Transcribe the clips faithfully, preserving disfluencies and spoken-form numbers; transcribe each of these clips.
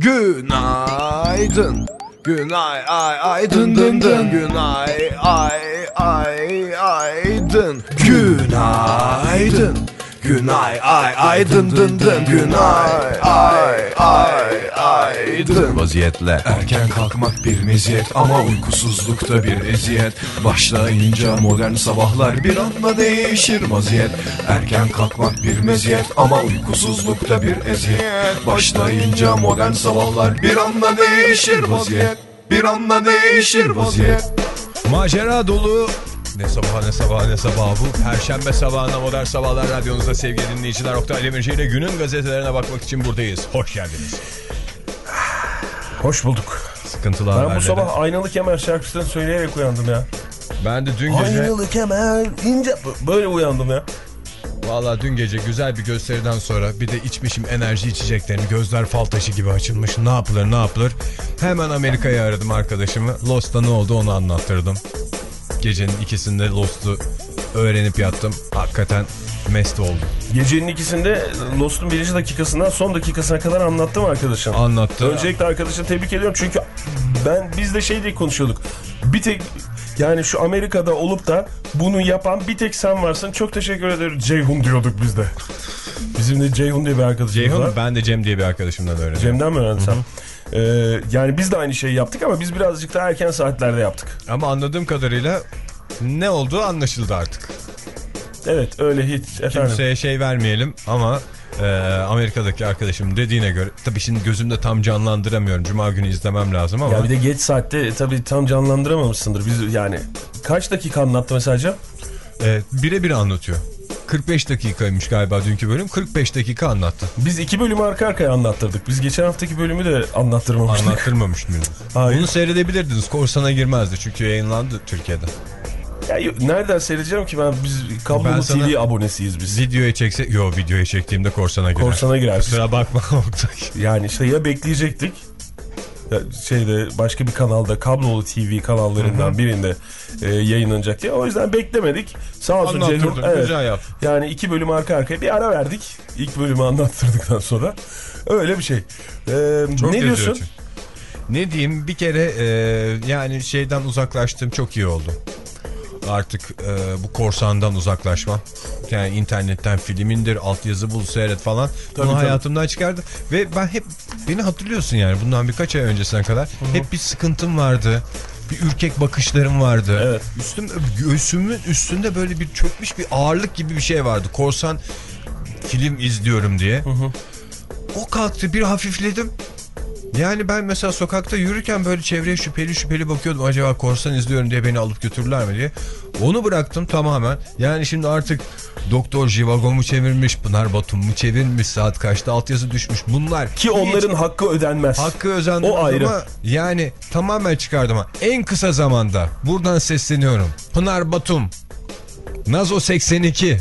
Günaydın. Günay ay ay dın dın dın. Günay ay ay ay dın. Günaydın. Günay ay ay dın dın dın. Günay ay ay ay dın. Vaziyetle erken kalkmak bir meziyet ama uykusuzlukta bir eziyet. Başlayınca modern sabahlar bir anda değişir vaziyet. Erken kalkmak bir meziyet ama uykusuzlukta bir eziyet. Başlayınca modern sabahlar bir anda değişir vaziyet. Bir anda değişir vaziyet. Macera dolu ne sabah ne sabah ne sabah bu Perşembe sabahına Modern Sabahlar Radyonuzda sevgili dinleyiciler, Oktay Demirci ile günün gazetelerine bakmak için buradayız. Hoş geldiniz. Hoş bulduk. Sıkıntılı Ben haberleri. bu sabah Aynalı Kemer şarkısını söyleyerek uyandım ya. Ben de dün gece Aynalı Kemer ince böyle uyandım ya. Valla dün gece güzel bir gösteriden sonra bir de içmişim enerji içeceklerini, gözler fal taşı gibi açılmış. Ne yapılır ne yapılır. Hemen Amerika'ya aradım arkadaşımı. Lost'ta ne oldu onu anlattırdım. Gecenin ikisinde Lost'u öğrenip yattım. Hakikaten mest oldum. Gecenin ikisinde Lost'un birinci dakikasından son dakikasına kadar anlattım arkadaşım. Anlattı. Öncelikle arkadaşını tebrik ediyorum çünkü ben biz de şey diye konuşuyorduk. Bir tek yani şu Amerika'da olup da bunu yapan bir tek sen varsın. Çok teşekkür ederim Ceyhun diyorduk biz de. Bizim de Ceyhun diye bir arkadaşımız Ceyhun, var. ben de Cem diye bir arkadaşımdan öğrendim. Cem'den mi öğrendin sen? Ee, yani biz de aynı şeyi yaptık ama biz birazcık daha erken saatlerde yaptık. Ama anladığım kadarıyla ne olduğu anlaşıldı artık. Evet öyle hiç efendim. Kimseye şey vermeyelim ama e, Amerika'daki arkadaşım dediğine göre, tabii şimdi gözümde tam canlandıramıyorum. Cuma günü izlemem lazım ama. Ya bir de geç saatte tabii tam canlandıramamışsındır. Biz yani kaç dakika anlattı mesela Cem? E, Birebir anlatıyor. kırk beş dakikaymış galiba dünkü bölüm. kırk beş dakika anlattı. Biz iki bölümü arka arkaya anlattırdık. Biz geçen haftaki bölümü de anlattırmamıştık. Anlattırmamış mıydı? Bunu seyredebilirdiniz. Korsana girmezdi çünkü yayınlandı Türkiye'de. Ya nereden seyredeceğim ki ben, biz kablolu T V abonesiyiz biz. Videoya çekse, yo videoya çektiğimde korsana girer. Korsana girer. Kusura bakma Oktay. Yani işte ya bekleyecektik. Ya şeyde başka bir kanalda, kablolu T V kanallarından Hı-hı. birinde e, yayınlanacak diye. O yüzden beklemedik. Sağ olsun Ceyhun. Evet. Güzel yap. Yani iki bölüm arka arkaya bir ara verdik. İlk bölümü anlattırdıktan sonra. Öyle bir şey. Ee, Çok ne diyorsun? Için. Ne diyeyim, bir kere e, yani şeyden uzaklaştığım çok iyi oldu. Artık e, bu korsandan uzaklaşmam. Yani internetten filmindir, altyazı bul seyret falan. Tabii, Bunu tabii. hayatımdan çıkardı. Ve ben hep, beni hatırlıyorsun yani bundan birkaç ay öncesine kadar. Hı-hı. Hep bir sıkıntım vardı. Bir ürkek bakışlarım vardı. Evet. Üstüm, göğsümün üstünde böyle bir çökmüş bir ağırlık gibi bir şey vardı. Korsan film izliyorum diye. Hı-hı. O kalktı, bir hafifledim. Yani ben mesela sokakta yürürken böyle çevreye şüpheli şüpheli bakıyordum. Acaba korsan izliyorum diye beni alıp götürürler mi diye. Onu bıraktım tamamen. Yani şimdi artık Doktor Jivago mu çevirmiş, Pınar Batum mu çevirmiş, saat kaçta altyazı düşmüş, bunlar. Ki onların hiç hakkı ödenmez. Hakkı ödenmez. O ayrı. Ama yani tamamen çıkardım. En kısa zamanda buradan sesleniyorum. Pınar Batum, Nazo seksen iki.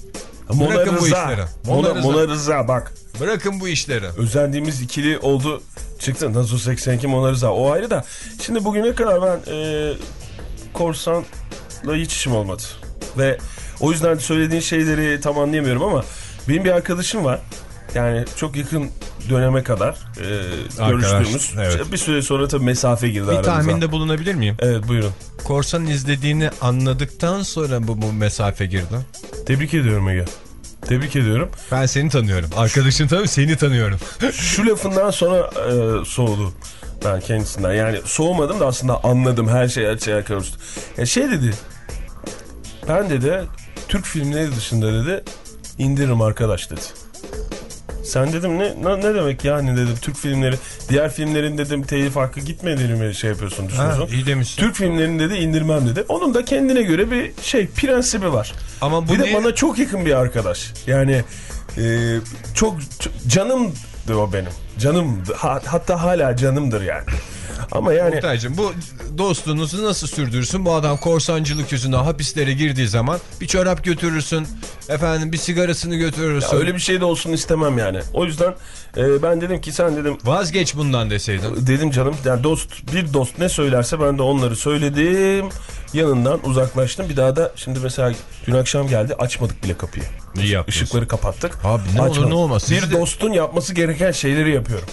Mona Bırakın Rıza. bu işleri. Mona, Mona Rıza. Mona Rıza bak. Bırakın bu işleri. Özendiğimiz ikili oldu. Çıktı. Nazo seksen iki, Mona Rıza. O ayrı da. Şimdi bugüne kadar ben e, korsanla hiç işim olmadı. Ve o yüzden söylediğin şeyleri tam anlayamıyorum ama benim bir arkadaşım var. Yani çok yakın döneme kadar e, görüştüğümüz. Evet. Bir süre sonra tabii mesafe girdi bir aramıza. Bir tahminde bulunabilir miyim? Evet, buyurun. Korsan izlediğini anladıktan sonra bu, bu mesafe girdi. Tebrik ediyorum Ege. Tebrik ediyorum. Ben seni tanıyorum. Arkadaşın tabii, seni tanıyorum. Şu lafından sonra e, soğudu ben kendisinden. Yani soğumadım da aslında anladım, her şey açığa karıştı. Ya şey dedi. Ben dedi Türk filmleri dışında dedi indiririm arkadaş dedi. Sen dedim ne ne, ne demek yani dedim, Türk filmleri, diğer filmlerin dedim telif hakkı gitmediğini mi şey yapıyorsun, düşünüyorsun? Ha, iyi demişsin. Türk filmlerini dedi indirmem dedi. Onun da kendine göre bir şey prensibi var. Ama bu bir ne? De bana çok yakın bir arkadaş. Yani e, çok, çok canımdı o benim. Canımdı. Ha, hatta hala canımdır yani. Ama yani... Oktay'cığım, bu dostluğunuzu nasıl sürdürürsün? Bu adam korsancılık yüzünden hapislere girdiği zaman bir çorap götürürsün, efendim bir sigarasını götürürsün. Ya öyle bir şey de olsun istemem yani. O yüzden e, ben dedim ki sen dedim... Vazgeç bundan deseydin. Dedim canım, yani dost, bir dost ne söylerse ben de onları söyledim. Yanından uzaklaştım. Bir daha da şimdi mesela dün akşam geldi, açmadık bile kapıyı. İyi yaptınız. Işıkları kapattık. Abi ne açmadık. olur ne olmaz. Bir Siz dostun de... yapması gereken şeyleri yapıyorum.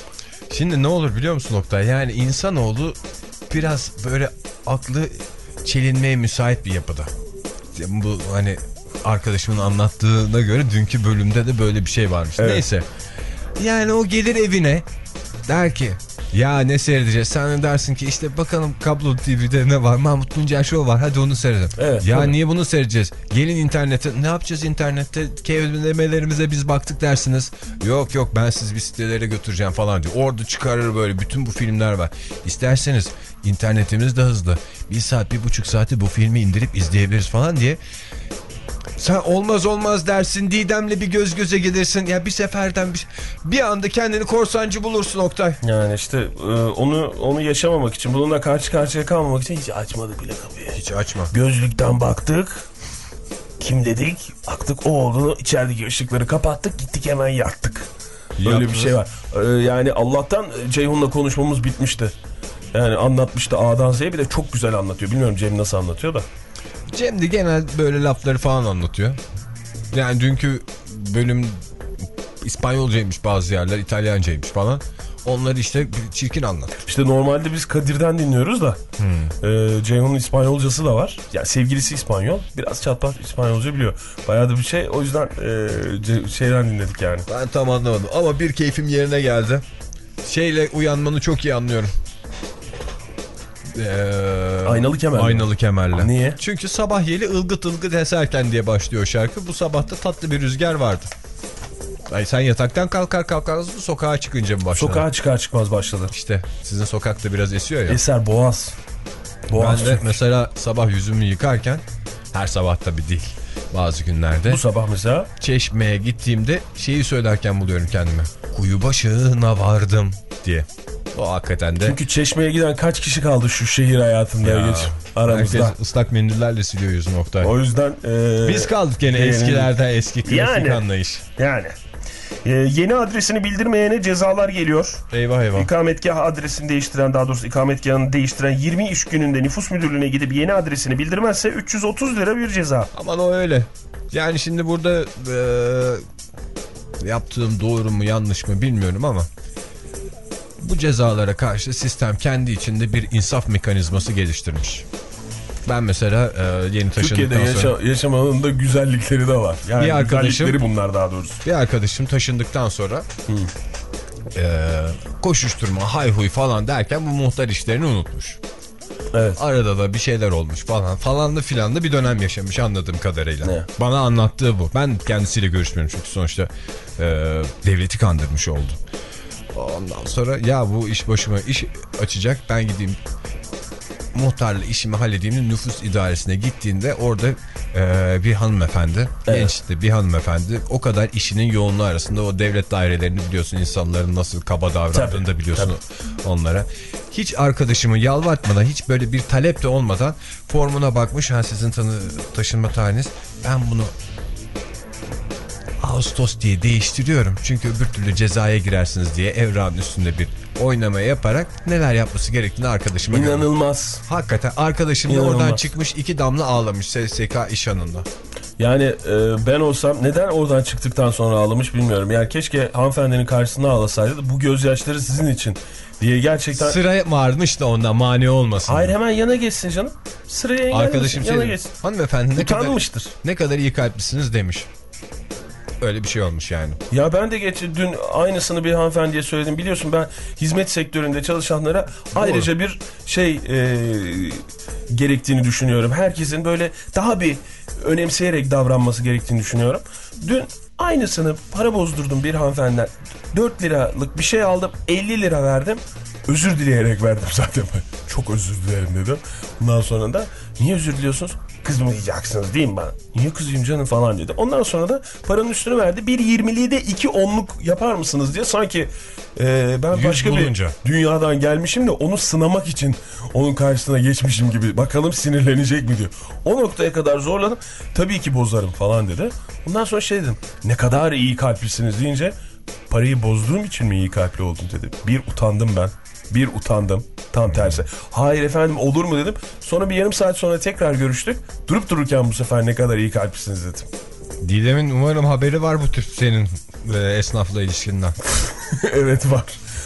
Şimdi ne olur biliyor musun Oktay? Yani insanoğlu biraz böyle aklı çelinmeye müsait bir yapıda. Bu hani arkadaşımın anlattığına göre dünkü bölümde de böyle bir şey varmış. Evet. Neyse. Yani o gelir evine der ki ya ne seyredeceğiz? Sen de dersin ki işte bakalım kablo T V'de ne var? Mahmut Tuncer Show var. Hadi onu seyredelim. Evet, ya tabii. Niye bunu seyredeceğiz? Gelin internete. Ne yapacağız internette? Kelimelerimize biz baktık dersiniz. Yok yok ben sizi bir sitelere götüreceğim falan diyor. Orada çıkarır böyle bütün bu filmler var. İsterseniz internetimiz de hızlı. Bir saat bir buçuk saati bu filmi indirip izleyebiliriz falan diye. Sen olmaz olmaz dersin, Didem'le bir göz göze gelirsin. Ya bir seferden bir, bir anda kendini korsancı bulursun Oktay. Yani işte e, onu onu yaşamamak için, bununla karşı karşıya kalmamak için hiç açmadık bile kapıyı. Hiç açma. Gözlükten baktık. Kim dedik? Baktık o olduğunu, içerideki ışıkları kapattık, gittik hemen yattık. Böyle Yaptınız. Bir şey var. E, yani Allah'tan Ceyhun'la konuşmamız bitmişti. Yani anlatmıştı A'dan Z'ye, bir de çok güzel anlatıyor. Bilmiyorum Cem nasıl anlatıyor da. Cem de genel böyle lafları falan anlatıyor. Yani dünkü bölüm İspanyolcaymış bazı yerler, İtalyancaymış falan. Onları işte çirkin anlat. İşte normalde biz Kadir'den dinliyoruz da hmm. e, Ceyhun'un İspanyolcası da var. Yani sevgilisi İspanyol. Biraz çatpat İspanyolca biliyor. Bayağı da bir şey. O yüzden e, şeyden dinledik yani. Ben tam anlamadım ama bir keyfim yerine geldi. Şeyle uyanmanı çok iyi anlıyorum. Ee, aynalı kemerle. Aynalı kemerle. Niye? Çünkü sabah yeli ılgıt ılgıt eserken diye başlıyor şarkı. Bu sabahta tatlı bir rüzgar vardı. Ay sen yataktan kalkar kalkar sokağa çıkınca mı başladı? Sokağa çıkar çıkmaz başladı. İşte sizin sokakta biraz esiyor ya. Eser boğaz. Boğaz ben de çünkü. Mesela sabah yüzümü yıkarken, her sabah tabii değil, bazı günlerde. Bu sabah mesela? Çeşmeye gittiğimde şeyi söylerken buluyorum kendimi. Kuyu başına vardım diye. O hakikaten de. Çünkü Çeşme'ye giden kaç kişi kaldı şu şehir hayatında ya, geç aramızda. Herkes ıslak mendillerle siliyor yüzünü Oktay. O yüzden e, biz kaldık gene e, eskilerden, eski klasik yani, anlayış. Yani e, yeni adresini bildirmeyene cezalar geliyor. Eyvah eyvah. İkametgah adresini değiştiren, daha doğrusu ikametgahını değiştiren yirmi iş gününde nüfus müdürlüğüne gidip yeni adresini bildirmezse üç yüz otuz lira bir ceza. Aman o öyle. Yani şimdi burada e, yaptığım doğru mu yanlış mı bilmiyorum ama bu cezalara karşı sistem kendi içinde bir insaf mekanizması geliştirmiş. Ben mesela e, yeni taşındıktan Türkiye'de yaşa sonra... yaşamanın da güzellikleri de var. Yani bir arkadaşım, güzellikleri bunlar daha doğrusu. Bir arkadaşım taşındıktan sonra e, koşuşturma, hayhuy falan derken bu muhtar işlerini unutmuş. Evet. Arada da bir şeyler olmuş falan falanlı filanlı bir dönem yaşamış anladığım kadarıyla. Ne? Bana anlattığı bu. Ben kendisiyle görüşmüyorum çünkü sonuçta e, devleti kandırmış oldu. Ondan sonra ya bu iş başıma iş açacak, ben gideyim muhtarla işimi halledeyim. Nüfus idaresine gittiğinde orada e, bir hanımefendi, evet. Gençti bir hanımefendi, o kadar işinin yoğunluğu arasında o devlet dairelerini biliyorsun, insanların nasıl kaba davrandığını da biliyorsun tabii. Onlara. Hiç arkadaşımı yalvartmadan, hiç böyle bir talep de olmadan formuna bakmış. Ha sizin tanı, taşınma tarihiniz, ben bunu Ağustos diye değiştiriyorum. Çünkü öbür türlü cezaya girersiniz diye evrağın üstünde bir oynama yaparak neler yapması gerektiğini arkadaşıma İnanılmaz. Görmüş. Hakikaten arkadaşım da oradan çıkmış, iki damla ağlamış S S K iş anında. Yani e, ben olsam neden oradan çıktıktan sonra ağlamış bilmiyorum. Yani keşke hanımefendinin karşısına ağlasaydı da bu gözyaşları sizin için diye gerçekten. Sıraya varmış da ondan mani olmasın. Hayır, hemen yana geçsin canım. Sıraya yana, arkadaşım yana şey, geçsin. Hanımefendi ne kadar, utanmıştır. Ne kadar iyi kalplisiniz demiş. Öyle bir şey olmuş yani. Ya ben de geç, dün aynısını bir hanımefendiye söyledim. Biliyorsun ben hizmet sektöründe çalışanlara doğru. Ayrıca bir şey e, gerektiğini düşünüyorum. Herkesin böyle daha bir önemseyerek davranması gerektiğini düşünüyorum. Dün aynısını para bozdurdum bir hanımefendiden. dört liralık bir şey aldım, elli lira verdim. Özür dileyerek verdim zaten. Çok özür dilerim dedim. Ondan sonra da niye özür diliyorsunuz? Kızmayacaksınız değil mi bana? Niye kızayım canım falan dedi. Ondan sonra da paranın üstünü verdi. Bir yirmiliği de iki onluk yapar mısınız diye. Sanki e, ben başka bulunca. bir dünyadan gelmişim de onu sınamak için onun karşısına geçmişim gibi. Bakalım sinirlenecek mi diyor. O noktaya kadar zorladım. Tabii ki bozarım falan dedi. Ondan sonra şey dedim. Ne kadar iyi kalplisiniz deyince, parayı bozduğum için mi iyi kalpli oldum dedi. Bir utandım ben. Bir utandım. Tam tersi. Hayır efendim olur mu dedim. Sonra bir yarım saat sonra tekrar görüştük. Durup dururken bu sefer ne kadar iyi kalplisiniz dedim. Didem'in umarım haberi var bu tür senin e, esnafla ilişkinden. Evet var.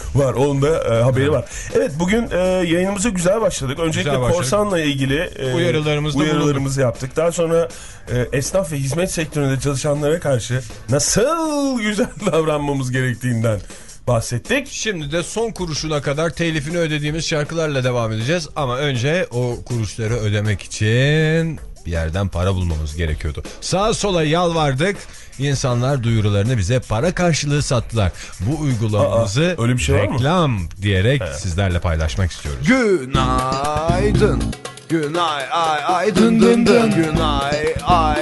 var. Onun da e, haberi var. Evet, bugün e, yayınımıza güzel başladık. Öncelikle Güzel başladık. korsanla ilgili e, Uyarılarımızda uyarılarımızı yaptık. Daha sonra e, esnaf ve hizmet sektöründe çalışanlara karşı nasıl güzel davranmamız gerektiğinden bahsettik. Şimdi de son kuruşuna kadar telifini ödediğimiz şarkılarla devam edeceğiz. Ama önce o kuruşları ödemek için bir yerden para bulmamız gerekiyordu. Sağa sola yalvardık. İnsanlar duyurularını bize para karşılığı sattılar. Bu uygulamamızı Aa, öyle bir şey var mı? reklam diyerek Evet. sizlerle paylaşmak istiyoruz. Günaydın. Günay ay ay dın dın dın. Günay ay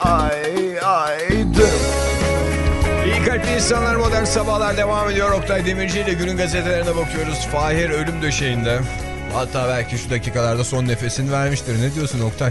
ay ay dın. İyi kalpli insanlar, modern sabahlar devam ediyor. Oktay Demirci ile günün gazetelerine bakıyoruz. Fahir ölüm döşeğinde. Hatta belki şu dakikalarda son nefesini vermiştir. Ne diyorsun Oktay?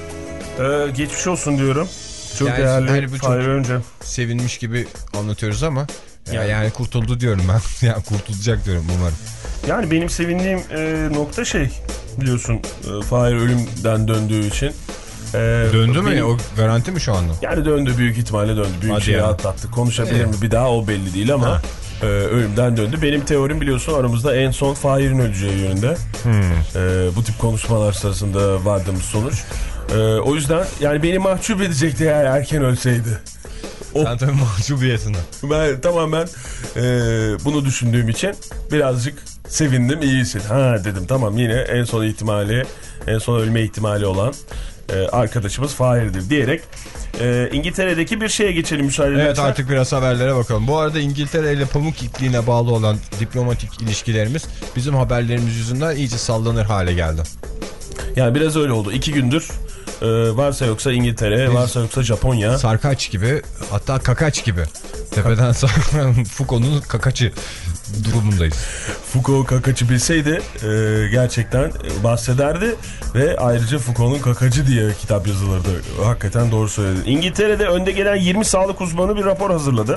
Ee, geçmiş olsun diyorum. Çok Yani değerli. hani bu çok- Fahir önce. Sevinmiş gibi anlatıyoruz ama ya Yani- yani kurtuldu diyorum ben. Ya kurtulacak diyorum umarım. Yani benim sevindiğim e, nokta şey, biliyorsun e, Fahir ölümden döndüğü için. E, Döndü mü? benim- O garanti mi şu anda? Yani döndü, büyük ihtimale döndü. Büyük Hadi şeyi ya. atlattı. Konuşabilir Ee. mi bir daha o belli değil ama e, ölümden döndü. Benim teorim biliyorsun aramızda en son Fahir'in öleceği yönünde. Hmm. E, bu tip konuşmalar sırasında vardığımız sonuç. E, o yüzden yani beni mahcup edecekti eğer erken ölseydi. O- Sen tabii mahcubiyetinden. Ben tamamen e, bunu düşündüğüm için birazcık sevindim, iyisin. Ha dedim, tamam, yine en son ihtimali, en son ölme ihtimali olan e, arkadaşımız Fahir'dir diyerek e, İngiltere'deki bir şeye geçelim müsaade Evet, edersen. artık biraz haberlere bakalım. Bu arada İngiltere ile pamuk ipliğine bağlı olan diplomatik ilişkilerimiz bizim haberlerimiz yüzünden iyice sallanır hale geldi. Yani biraz öyle oldu. İki gündür e, varsa yoksa İngiltere, Biz- varsa yoksa Japonya. Sarkaç gibi, hatta kakaç gibi. Tepeden sarkan Foucault'un kakaçı durumundayız. Foucault kakacı bilseydi e, gerçekten bahsederdi ve ayrıca Foucault'un kakacı diye kitap yazılırdı. Hakikaten doğru söyledin. İngiltere'de önde gelen yirmi sağlık uzmanı bir rapor hazırladı.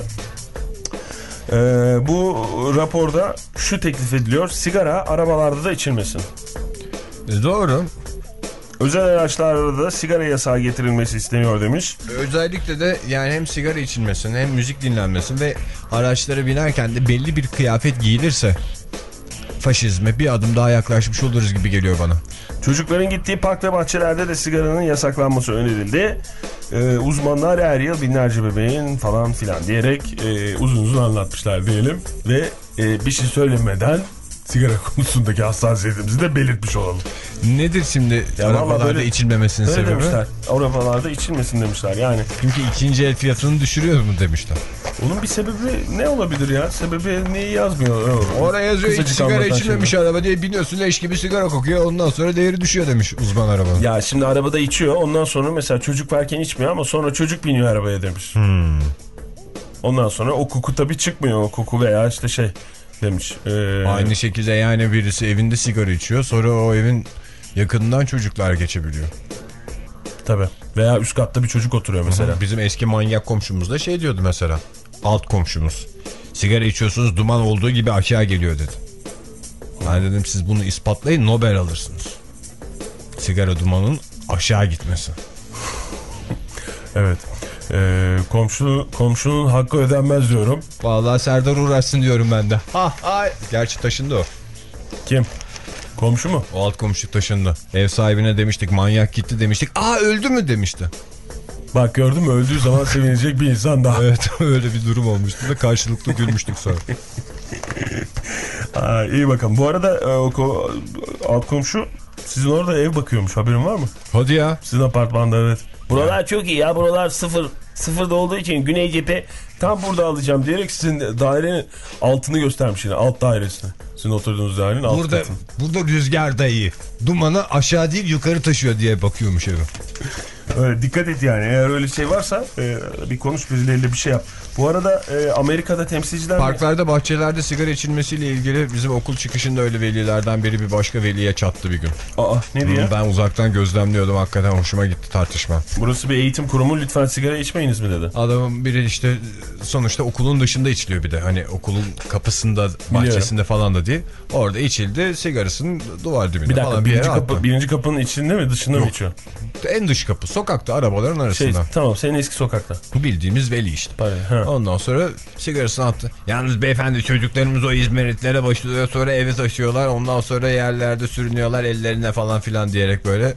E, bu raporda şu teklif ediliyor: sigara arabalarda da içilmesin. E, doğru. Özel araçlarda da sigara yasağı getirilmesi isteniyor demiş. Özellikle de yani hem sigara içilmesin hem müzik dinlenmesin ve araçlara binerken de belli bir kıyafet giyilirse faşizme bir adım daha yaklaşmış oluruz gibi geliyor bana. Çocukların gittiği park ve bahçelerde de sigaranın yasaklanması önerildi. Ee, uzmanlar her yıl binlerce bebeğin falan filan diyerek e, uzun uzun anlatmışlar diyelim. Ve e, bir şey söylemeden sigara konusundaki hassasiyetimizi de belirtmiş olalım. Nedir şimdi Ya arabalarda böyle- içilmemesinin Öyle sebebi? demişler. Arabalarda içilmesin demişler yani. Çünkü ikinci el fiyatını düşürüyor mu demişler. Onun bir sebebi ne olabilir ya? Sebebi neyi yazmıyor? Oraya yazıyor hiç Kısacık sigara anlatan içilmemiş şeyler. araba diye biniyorsun, leş gibi sigara kokuyor, ondan sonra değeri düşüyor demiş uzman arabanın. Ya şimdi arabada içiyor, ondan sonra mesela çocuk varken içmiyor ama sonra çocuk biniyor arabaya demiş. Hmm. Ondan sonra o koku tabii çıkmıyor, o koku veya işte şey demiş. Ee, Aynı şekilde yani birisi evinde sigara içiyor, sonra o evin yakınından çocuklar geçebiliyor. Tabii. Veya üst katta bir çocuk oturuyor mesela. Bizim eski manyak komşumuz da şey diyordu mesela, alt komşumuz. Sigara içiyorsunuz, duman olduğu gibi aşağı geliyor dedi. Ben dedim siz bunu ispatlayın, Nobel alırsınız. Sigara dumanın aşağı gitmesi. Evet. Ee, komşu komşunun hakkı ödenmez diyorum. Vallahi Serdar uğraşsın diyorum ben de. Ha, ay. Gerçi taşındı o. Kim? Komşu mu? O alt komşu taşındı. Ev sahibine demiştik, manyak gitti demiştik. Aa, öldü mü demişti. Bak gördün mü, öldüğü zaman sevinecek bir insan daha. Evet, öyle bir durum olmuştu da karşılıklı gülmüştük sonra. Aa, iyi bakalım. Bu arada e, o ko- alt komşu sizin orada ev bakıyormuş, haberin var mı? Hadi ya. Sizin apartmanda, evet. Buralar çok iyi ya, buralar sıfır. Sıfırda olduğu için güney cephe tam burada alacağım diyerek sizin dairenin altını göstermiş yine, alt dairesini. Sizin oturduğunuz dairenin alt Burada, katını. burada rüzgar da iyi. Dumanı aşağı değil yukarı taşıyor diye bakıyormuş eve. Öyle, dikkat et yani, eğer öyle şey varsa e, bir konuş birileriyle, bir şey yap. Bu arada e, Amerika'da temsilciler... Parklarda, bahçelerde sigara içilmesiyle ilgili bizim okul çıkışında öyle velilerden biri bir başka veliye çattı bir gün. Aa, ne diye? Ben uzaktan gözlemliyordum, hakikaten hoşuma gitti tartışma. Burası bir eğitim kurumu, lütfen sigara içmeyiniz mi dedi. Adamın biri işte sonuçta okulun dışında içiliyor bir de. Hani okulun kapısında, bahçesinde falan da değil. Orada içildi, sigarasının duvar dibinde Bir dakika, falan bir birinci, yere kapı, attı. birinci kapının içinde mi, dışında mı içiyor? En dış kapı, sokakta arabaların Şey, arasında. tamam, senin eski sokakta. Bildiğimiz veli işte. Pardon, ha. Ondan sonra sigarasını attı. Yalnız beyefendi çocuklarımız o izmaritlere başlıyor, sonra eve taşıyorlar. Ondan sonra yerlerde sürünüyorlar ellerine falan filan diyerek böyle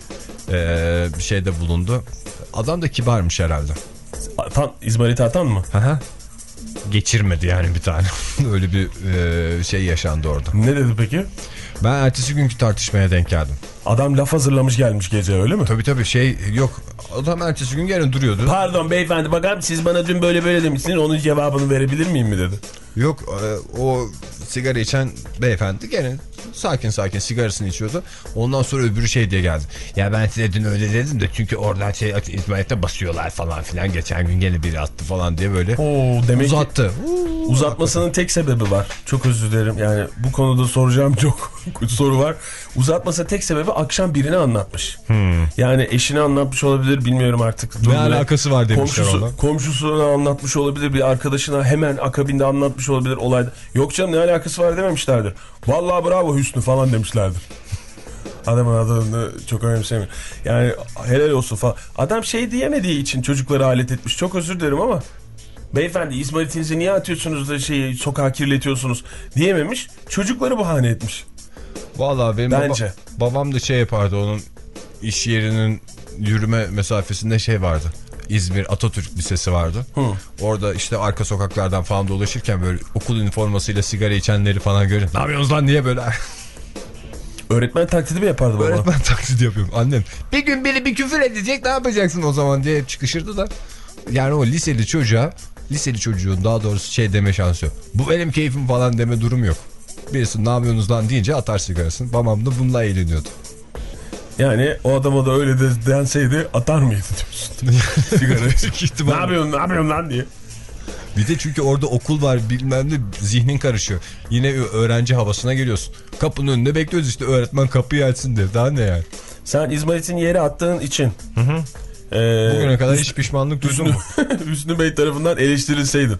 ee, bir şeyde bulundu. Adam da kibarmış herhalde. Atan, İzmarit atan mı? Aha. Geçirmedi yani bir tane. Öyle bir e, şey yaşandı orada. Ne dedi peki? Ben ertesi günkü tartışmaya denk geldim. Adam laf hazırlamış gelmiş gece, öyle mi? Tabii tabii şey yok. Adam ertesi gün gene duruyordu. Pardon beyefendi, bakar siz bana dün böyle böyle demişsiniz, onun cevabını verebilir miyim mi dedi. Yok e, o sigara içen beyefendi gene sakin sakin sigarasını içiyordu. Ondan sonra öbürü şey diye geldi. Ya ben size dün öyle dedim de çünkü oradan şey İzmarit'e basıyorlar falan filan. Geçen gün gene biri attı falan diye böyle Oo, demek uzattı. Ki uzatmasının tek sebebi var. Çok özür dilerim. Yani bu konuda soracağım çok soru var. Uzatması tek sebebi akşam birine anlatmış. Hmm. Yani eşine anlatmış olabilir, bilmiyorum artık. Ne alakası var demişler komşusu, ona. Komşusuna anlatmış olabilir, bir arkadaşına hemen akabinde anlatmış olabilir olayda. Yok canım, ne alakası var dememişlerdir. Vallahi bravo Hüsnü falan demişlerdir. Adamın adını çok önemsemiyor. Yani helal olsun falan. Adam şey diyemediği için çocukları alet etmiş. Çok özür dilerim ama beyefendi izmaritinizi niye atıyorsunuz da şeyi sokağa kirletiyorsunuz diyememiş. Çocukları bahane etmiş. Vallahi benim Bence. Baba, babam da şey yapardı, onun iş yerinin yürüme mesafesinde şey vardı. İzmir Atatürk Lisesi vardı. Hı. Orada işte arka sokaklardan falan dolaşırken böyle okul üniformasıyla sigara içenleri falan görün. Ne yapıyorsunuz lan diye böyle. Öğretmen taklidi mi yapardı baba? Öğretmen taklidi yapıyorum annem. Bir gün biri bir küfür edecek, ne yapacaksın o zaman diye çıkışırdı da. Yani o liseli çocuğa, liseli çocuğun daha doğrusu şey deme şansı yok. Bu benim keyfim falan deme durum yok. Birisi ne yapıyorsunuz lan deyince atar sigarasını. Babam da bununla eğleniyordu. Yani o adama da öyle de denseydi atar mıydı diyorsun? Sigarayı. Ne yapıyorsun, ne yapıyorsun lan diye. Bir de çünkü orada okul var bilmem ne, zihnin karışıyor. Yine öğrenci havasına geliyorsun. Kapının önünde bekliyoruz işte, öğretmen kapıyı açsın diye. Daha ne yani? Sen İzmarit'in yere attığın için. Hı hı. E, Bugüne kadar hiç pişmanlık duydun mu? Hüsnü Bey tarafından eleştirilseydin.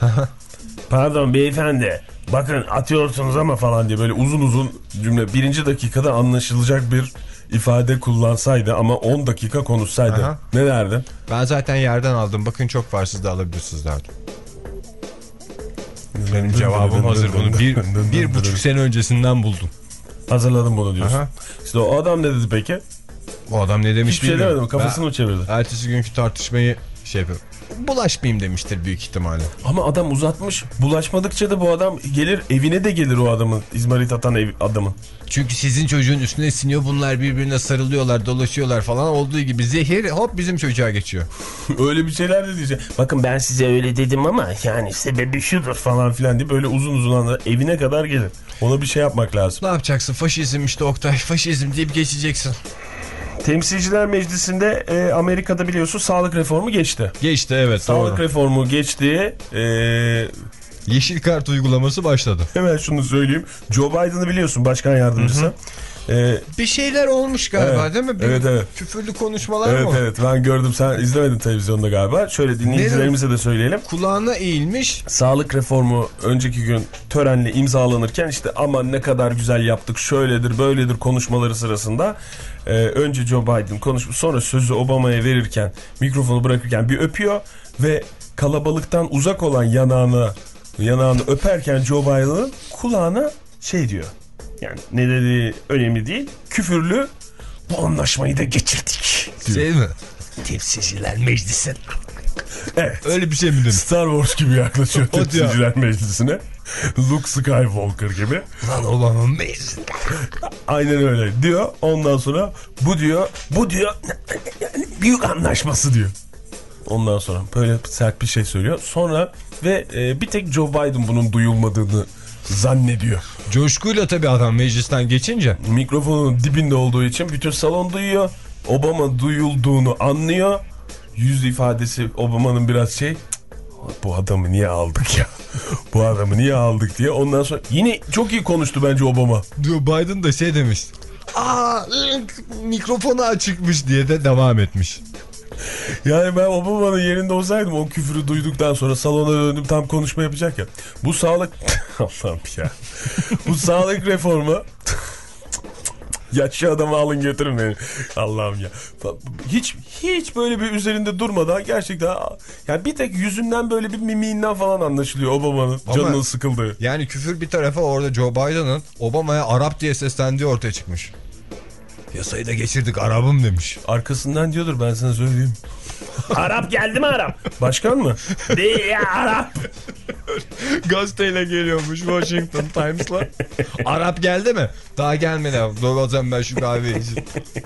Pardon beyefendi, bakın atıyorsunuz ama falan diye böyle uzun uzun cümle, birinci dakikada anlaşılacak bir ifade kullansaydı ama on dakika konuşsaydı. Aha. Ne derdin? Ben zaten yerden aldım, bakın çok var, siz de alabilirsiniz derdim. Benim cevabım hazır, bunu bir, bir buçuk sene öncesinden buldum. Hazırladım bunu diyorsun. Aha. İşte o adam ne dedi peki? O adam ne demiş bilmiyorum. Hiçbir şey demedi mi? Kafasını mı çevirdi? Ertesi günkü tartışmayı şey yapıyorum. Bulaşmayayım demiştir büyük ihtimalle. Ama adam uzatmış. Bulaşmadıkça da bu adam gelir, evine de gelir o adamın. İzmarit atan ev, adamın. Çünkü sizin çocuğun üstüne siniyor, bunlar birbirine sarılıyorlar, dolaşıyorlar falan, olduğu gibi zehir hop bizim çocuğa geçiyor. Öyle bir şeyler de diyecek. Bakın ben size öyle dedim ama yani sebebi şudur falan filan diye böyle uzun uzun anlar evine kadar gelir. Ona bir şey yapmak lazım. Ne yapacaksın? Faşizm işte Oktay. Faşizm deyip geçeceksin. Temsilciler Meclisi'nde e, Amerika'da biliyorsun sağlık reformu geçti. Geçti evet. Sağlık doğru. reformu geçti. E, Yeşil kart uygulaması başladı. Hemen şunu söyleyeyim. Joe Biden'ı biliyorsun, başkan yardımcısı. Hı hı. Ee, bir şeyler olmuş galiba evet, değil mi? Bir evet evet. Küfürlü konuşmalar evet, mı? Evet evet ben gördüm, sen izlemedin televizyonda galiba. Şöyle dinleyicilerimize de söyleyelim. Kulağına eğilmiş. Sağlık reformu önceki gün törenle imzalanırken işte aman ne kadar güzel yaptık, şöyledir böyledir konuşmaları sırasında e, önce Joe Biden konuşmuş, sonra sözü Obama'ya verirken, mikrofonu bırakırken bir öpüyor ve kalabalıktan uzak olan yanağını yanağını öperken Joe Biden'ın kulağına şey diyor. Yani ne dediği önemli değil. Küfürlü, bu anlaşmayı da geçirdik diyor. Şey mi? Temsilciler Meclisi. Evet. Öyle bir şey mi demiş? Star Wars gibi yaklaşıyor Temsilciler Meclisi'ne. Luke Skywalker gibi. Lan Obama'nın meclisi. Aynen öyle diyor. Ondan sonra bu diyor, bu diyor büyük anlaşması diyor. Ondan sonra böyle sert bir şey söylüyor. Sonra ve e, bir tek Joe Biden bunun duyulmadığını zannediyor. Coşkuyla tabii adam meclisten geçince. Mikrofonun dibinde olduğu için bütün salon duyuyor. Obama duyulduğunu anlıyor. Yüz ifadesi Obama'nın biraz şey, bu adamı niye aldık ya? Bu adamı niye aldık diye. Ondan sonra yine çok iyi konuştu bence Obama. Diyor Biden da şey demiş. Aa mikrofonu açıkmış diye de devam etmiş. Yani ben Obama'nın yerinde olsaydım o küfürü duyduktan sonra salona döndüm, tam konuşma yapacak ya. Bu sağlık Allah'ım ya. Bu sağlık reformu Yaşlı adamı alın götürün beni. Allah'ım ya. Hiç hiç böyle bir üzerinde durmadan gerçekten yani bir tek yüzünden böyle bir mimiğinden falan anlaşılıyor Obama'nın canının sıkıldığı. Yani küfür bir tarafa, orada Joe Biden'ın Obama'ya Arap diye seslendiği ortaya çıkmış. Yasayı da geçirdik Arap'ım demiş. Arkasından diyordur, ben sana söyleyeyim. Arap geldi mi Arap? Başkan mı? Değil ya Arap. Gazeteyle geliyormuş Washington Times'la. Arap geldi mi? Daha gelmedi abi. Dur o zaman ben şu kahveyi içeyim.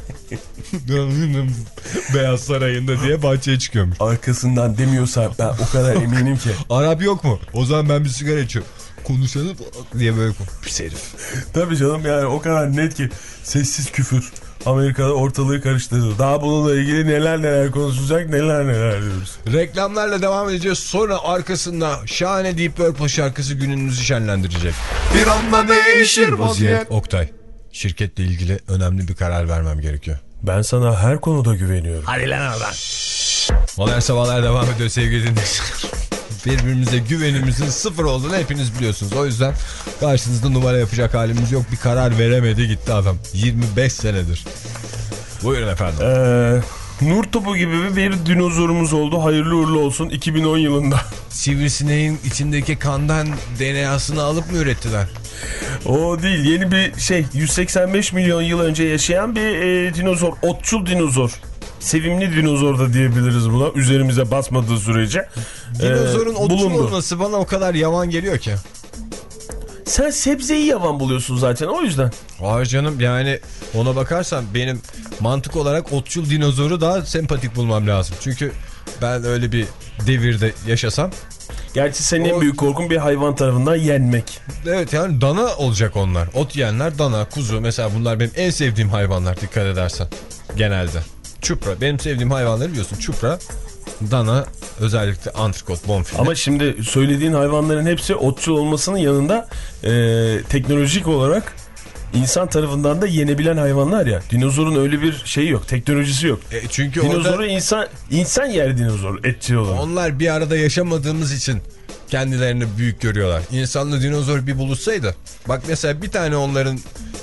Beyaz Sarayı'nda diye bahçeye çıkıyormuş. Arkasından demiyorsa ben o kadar eminim ki. Arap yok mu? O zaman ben bir sigara içiyorum. Konuşalım diye böyle pis herif. Tabii canım, yani o kadar net ki sessiz küfür Amerika'da ortalığı karıştırdı. Daha bununla ilgili neler neler konuşulacak, neler neler diyoruz. Reklamlarla devam edeceğiz. Sonra arkasında şahane Deep Purple şarkısı gününüzü şenlendirecek. Bir anda değişir vaziyet. Oktay, şirketle ilgili önemli bir karar vermem gerekiyor. Ben sana her konuda güveniyorum. Hadi lan oradan. Modern Sabahlar devam ediyor sevgili dinleyiciler. Birbirimize güvenimizin sıfır olduğunu hepiniz biliyorsunuz. O yüzden karşınızda numara yapacak halimiz yok. Bir karar veremedi gitti adam. yirmi beş senedir. Buyurun efendim. Ee, nur topu gibi bir dinozorumuz oldu. Hayırlı uğurlu olsun iki bin on yılında. Sivrisineğin içindeki kandan D N A'sını alıp mı ürettiler? O değil, yeni bir şey, yüz seksen beş milyon yıl önce yaşayan bir e, dinozor. Otçul dinozor. Sevimli dinozor da diyebiliriz buna, üzerimize basmadığı sürece. Dinozorun e, otçul olması bana o kadar yavan geliyor ki. Sen sebzeyi yavan buluyorsun zaten, o yüzden. Hayır canım, yani ona bakarsan benim mantık olarak otçul dinozoru daha sempatik bulmam lazım. Çünkü ben öyle bir devirde yaşasam. Gerçi senin o... en büyük korkun bir hayvan tarafından yenmek. Evet, yani dana olacak onlar. Ot yiyenler dana, kuzu mesela, bunlar benim en sevdiğim hayvanlar dikkat edersen. Genelde. Çupra. Benim sevdiğim hayvanları biliyorsun. Çupra, dana, özellikle antrikot, bonfile. Ama şimdi söylediğin hayvanların hepsi otçul olmasının yanında e, teknolojik olarak insan tarafından da yenebilen hayvanlar ya. Dinozorun öyle bir şeyi yok, teknolojisi yok. E çünkü dinozoru orada... insan insan yer dinozor, etçi olarak. Onlar bir arada yaşamadığımız için kendilerini büyük görüyorlar. İnsanla dinozor bir buluşsaydı, bak mesela bir tane onların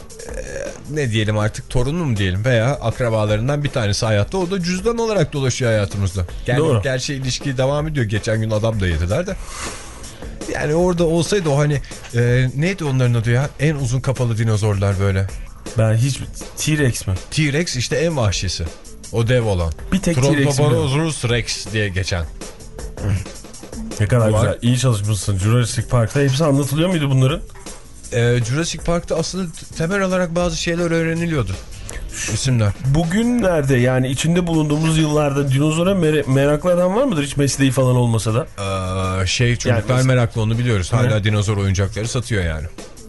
ne diyelim artık, torunu mu diyelim veya akrabalarından bir tanesi hayatta, o da cüzdan olarak dolaşıyor hayatımızda. Yani doğru. Gerçi ilişki devam ediyor. Geçen gün adam da yediler de. Yani orada olsaydı o hani e, neydi onların adı ya? En uzun kafalı dinozorlar böyle. Ben hiç T-Rex mi? T-Rex işte en vahşisi. O dev olan. Bir tek T-Rex mi? Trodobarosaurus Rex diye geçen. Ne kadar var. güzel. İyi çalışmışsın. Jurassic Park'ta hepsi anlatılıyor muydu bunların? Ee, Jurassic Park'ta aslında temel olarak bazı şeyler öğreniliyordu. İsimler. Bugünlerde, yani içinde bulunduğumuz yıllarda dinozora mer- meraklı adam var mıdır? Hiç mesleği falan olmasa da. Ee, şey çocuklar yani meraklı, onu biliyoruz. Hala evet. Dinozor oyuncakları satıyor yani.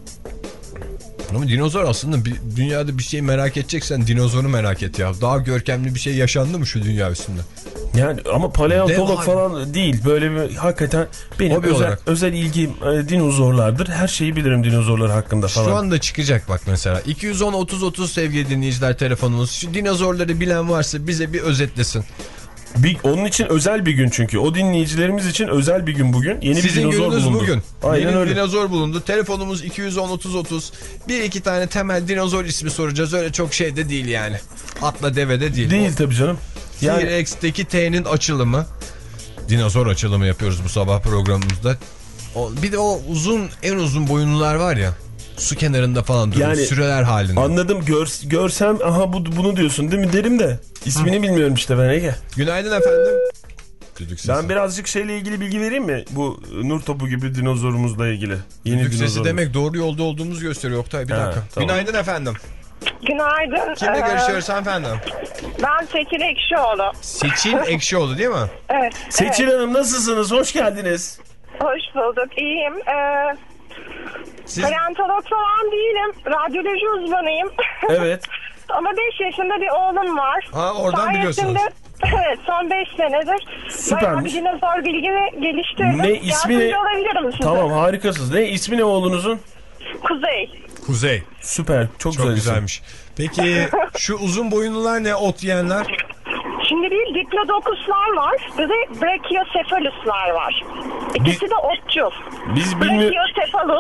Ama dinozor aslında bir, dünyada bir şey merak edeceksen dinozoru merak et ya. Daha görkemli bir şey yaşandı mı şu dünya üstünde? Yani ama paleontolog falan değil. Böyle bir hakikaten benim Hobi özel, olarak. özel ilgim e, dinozorlardır. Her şeyi bilirim dinozorlar hakkında falan. Şu anda çıkacak bak mesela. iki yüz on otuz otuz sevgili dinleyiciler telefonumuz. Şu dinozorları bilen varsa bize bir özetlesin. Bir, onun için özel bir gün çünkü. O dinleyicilerimiz için özel bir gün bugün. Yeni Sizin bir dinozor bulundu. bugün. Aynen Yeni öyle. dinozor bulundu. Telefonumuz iki yüz on otuz otuz. Bir iki tane temel dinozor ismi soracağız. Öyle çok şey de değil yani. Atla deve de değil. Değil tabii canım. Yani... T-Rex'teki T'nin açılımı. Dinozor açılımı yapıyoruz bu sabah programımızda. O, bir de o uzun, en uzun boyunlular var ya. Su kenarında falan duruyor. Yani, süreler halinde. Anladım. Gör, görsem aha bu, bunu diyorsun değil mi derim de. İsmini Hı. bilmiyorum işte ben Ege. Günaydın efendim. Ben birazcık şeyle ilgili bilgi vereyim mi? Bu nur topu gibi dinozorumuzla ilgili. Yeni Düdük sesi demek doğru yolda olduğumuzu gösteriyor Oktay. Bir ha, dakika. Tamam. Günaydın efendim. Günaydın. Kimle ee, görüşüyoruz hanımefendi? Ben Seçil Ekşioğlu. Seçil Ekşioğlu değil mi? Evet. Seçil evet. Hanım nasılsınız? Hoş geldiniz. Hoş bulduk. İyiyim. Ee, Siz... Paleontolog falan değilim. Radyoloji uzmanıyım. Evet. Ama beş yaşında bir oğlum var. Ha, oradan sayesinde, biliyorsunuz. Evet, son beş senedir. Bayağı bir dinozor bilgimi geliştirdim. Ne ismi? Olabilirim size. Tamam, harikasınız. Ne ismi ne oğlunuzun? Kuzey. Kuzey. Süper. Çok, çok güzel güzelmiş. Peki şu uzun boyunlular ne, ot yiyenler? Şimdi bir Diplodocus'lar var, bir de Brachiocephalus'lar var. İkisi biz, de otçul. Biz bilmiyoruz. Brachiocephalus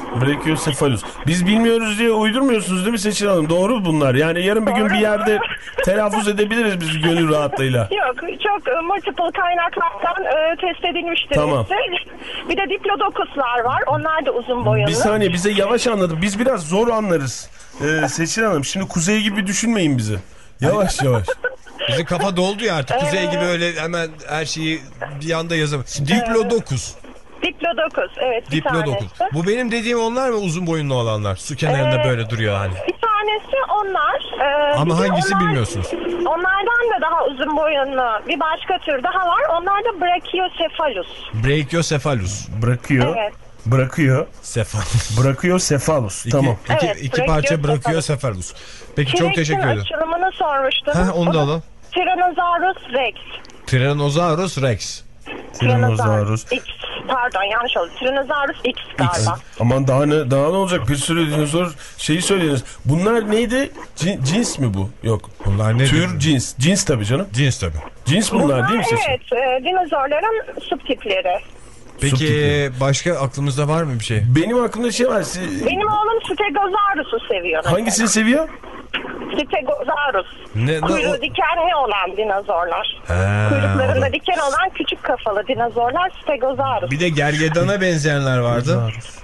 Brachiosephalus. Biz bilmiyoruz diye uydurmuyorsunuz değil mi Seçil Hanım? Doğru bunlar. Yani yarın bir gün bir yerde telaffuz edebiliriz biz gönül rahatlığıyla. Yok, çok e, multiple kaynaklardan e, test edilmiştir. Tamam. hepsi. Bir de diplodokuslar var. Onlar da uzun boyunlu. Bir saniye, bize yavaş anladım. Biz biraz zor anlarız. Ee, Seçil Hanım, şimdi kuzey gibi düşünmeyin bizi. Yavaş yavaş. Bizim kafa doldu ya artık. Kuzey gibi öyle hemen her şeyi bir anda yazamam. Diplodocus. Diplodokus, evet, bir Diplodocus. tanesi. Bu benim dediğim onlar mı, uzun boyunlu olanlar? Su kenarında Ee, böyle duruyor hani. Bir tanesi onlar. e, Ama bir de hangisi onlar- bilmiyorsunuz. Onlardan da daha uzun boyunlu bir başka tür daha var. Onlar da Brachiocephalus. Brachiocephalus. Bırakıyor. Evet. Bırakıyor. Cephalus. Bırakıyorcephalus. İki, Tamam. iki, Evet, iki parça Brachiocephalus. Brakiocephalus. Peki çok T-Rex'in teşekkür ederim. açılımını sormuştunuz. Ha, onu da alalım. Tyrannosaurus Rex. Tyrannosaurus Rex. Tyrannosaurus. X. Pardon, yanlış oldu. Tyrannosaurus X galiba. Aman daha ne, daha ne olacak? Bir sürü dinozor şeyi söylüyorsunuz. Bunlar neydi? Cin- cins mi bu? Yok. Bunlar ne? Tür cins. Cins tabii canım. Cins tabii. Cins bunlar değil mi Seçil? Evet, e, dinozorların subtipleri. Peki Subtipi. başka aklımızda var mı bir şey? Benim aklımda şey var. Si- Benim oğlum Stegosaurus'u seviyor. mesela. Hangisini seviyor? Stegosaurus. Ne, Kuyruğu o- dikenli olan dinozorlar. Ha, Kuyruklarında diken olan küçük kafalı dinozorlar Stegosaurus. bir de gergedana benzeyenler vardı.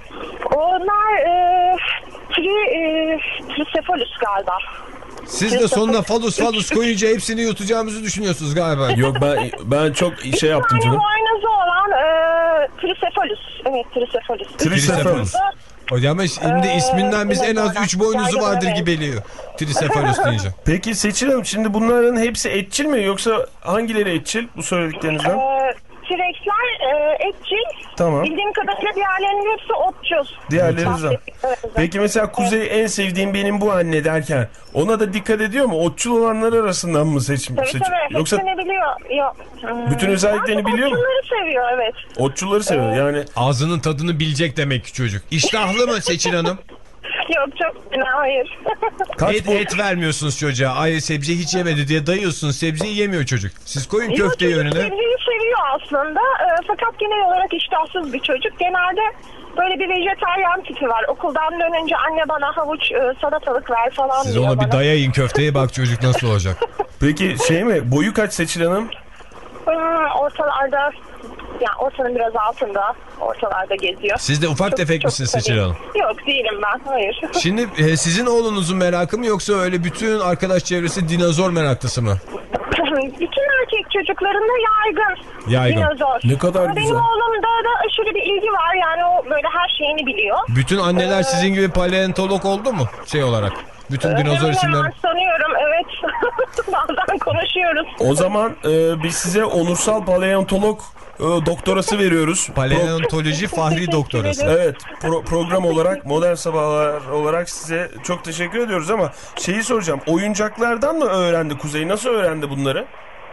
Onlar e, tri, e, Tricephalus galiba. Siz de sonuna falus falus koyunca hepsini yutacağımızı düşünüyorsunuz galiba. Yok, ben ben çok şey yaptım Yani canım. boynuzu olan e, Tricephalus. Evet, Tricephalus. Tricephalus. Hocam şimdi Ee, isminden biz en az dinozorlar. üç boynuzu Gergedana vardır benziyor. gibi geliyor. Tricephalus deyince. Peki Seçil Hanım, şimdi bunların hepsi etçil mi, yoksa hangileri etçil bu söylediklerinizden? E, T-Rex'ler e, etçil. Tamam. Bildiğim kadarıyla diğerlerinin hepsi otçul. Diğerleri de. Evet. Peki mesela Kuzey en sevdiğim benim bu anne derken ona da dikkat ediyor mu? Otçul olanlar arasından mı seçim? Tabii seçim? tabii. Yoksa Hepsini biliyor. Yok. Hmm. bütün özelliklerini biliyor mu? Otçulları seviyor, evet. Otçulları seviyor yani. Ağzının tadını bilecek demek ki çocuk. İştahlı mı Seçil Hanım? Yok, çok fena, hayır. Kaç Et, bu? et vermiyorsunuz çocuğa. Ay sebze hiç yemedi diye dayıyorsunuz. Sebzeyi yemiyor çocuk. Siz koyun Yok, köfteyi çocuk önüne. sebzeyi seviyor aslında. E, fakat genel olarak iştahsız bir çocuk. Genelde böyle bir vejetaryen tipi var. Okuldan dönünce anne bana havuç, e, salatalık ver falan Siz diyor ona bana. bir dayayın köfteye, bak çocuk nasıl olacak. Peki şey mi? Boyu kaç Seçil Hanım? Hmm, ortalarda, yani ortanın biraz altında, ortalarda geziyor. Siz de ufak Çok- tefek çok misiniz tabii. Seçil Hanım? Yok, değilim ben, hayır. Şimdi e, sizin oğlunuzun merakı mı, yoksa öyle bütün arkadaş çevresi dinozor meraklısı mı? Bütün erkek çocuklarında yaygın. Yaygın. Dinozor. Ne kadar Ama güzel. Benim oğlumda da aşırı bir ilgi var, yani o böyle her şeyini biliyor. Bütün anneler sizin gibi paleontolog oldu mu şey olarak? Bütün dinozor Hemen isimleri. hemen sanıyorum, evet. Bazen konuşuyoruz. O zaman e, biz size onursal paleontolog e, doktorası veriyoruz. Paleontoloji Fahri Doktorası. Evet, pro- program olarak, Modern Sabahlar olarak size çok teşekkür ediyoruz ama şeyi soracağım. Oyuncaklardan mı öğrendi Kuzey? Nasıl öğrendi bunları?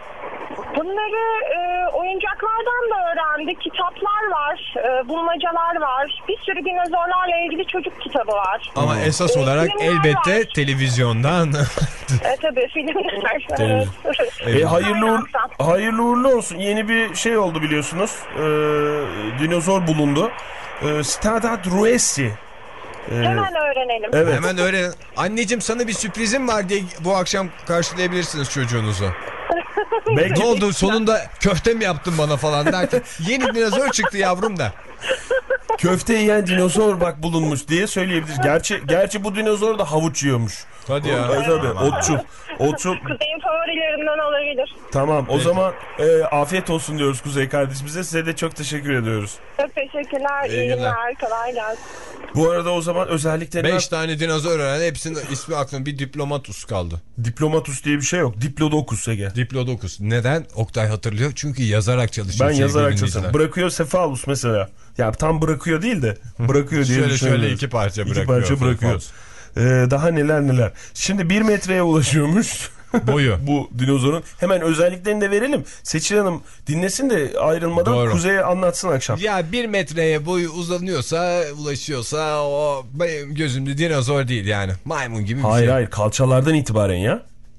Bunları e, oyuncaklardan da öğrendik. Kitaplar var, e, bulmacalar var. Bir sürü dinozorlarla ilgili çocuk kitabı var. Ama esas olarak Filmler elbette var. televizyondan. E, tabii filmler. Evet. Evet. E, hayırlı, uğur- Aynen. hayırlı uğurlu olsun. Yeni bir şey oldu biliyorsunuz. E, dinozor bulundu. E, Stadat Ruesi. E, Hemen öğrenelim. evet. Hemen öyle. Anneciğim sana bir sürprizim var diye bu akşam karşılayabilirsiniz çocuğunuzu. Belki Ne oldu, sonunda köfte mi yaptın bana falan derken yeni dinozor çıktı yavrum da. köfte yiyen dinozor bak bulunmuş diye söyleyebiliriz. Gerçi gerçi bu dinozor da havuç yiyormuş. Hadi ya. E, tabii, otçul. Otçul. Kuzey'in favorilerinden olabilir. Tamam, o zaman e, afiyet olsun diyoruz Kuzey kardeşimize. Size de çok teşekkür ediyoruz. Çok teşekkürler. İyi İyi günler. günler. Kolay gelsin. Bu arada o zaman özellikleri... Beş tane dinozor öğrendi. Hepsinin ismi aklımda, bir diplomatus kaldı. Diplomatus diye bir şey yok. Diplodocus Ege. Diplodocus. Neden? Oktay hatırlıyor. Çünkü yazarak çalışıyor. Ben sevgili yazarak dinleyiciler. çalışıyorum. Bırakıyor Cephalus mesela. Ya tam bırakıyor değil de bırakıyor diye Şöyle düşünüyorum. şöyle iki parça İki bırakıyor. parça bırakıyor. Ee, daha neler neler. Şimdi bir metreye ulaşıyormuş. Boyu. Bu dinozorun. Hemen özelliklerini de verelim. Seçil Hanım dinlesin de ayrılmadan Doğru. Kuzey'e anlatsın akşam. Ya bir metreye boyu uzanıyorsa, ulaşıyorsa o benim gözümde dinozor değil yani. Maymun gibi bir Hayır şey. hayır, kalçalardan itibaren ya.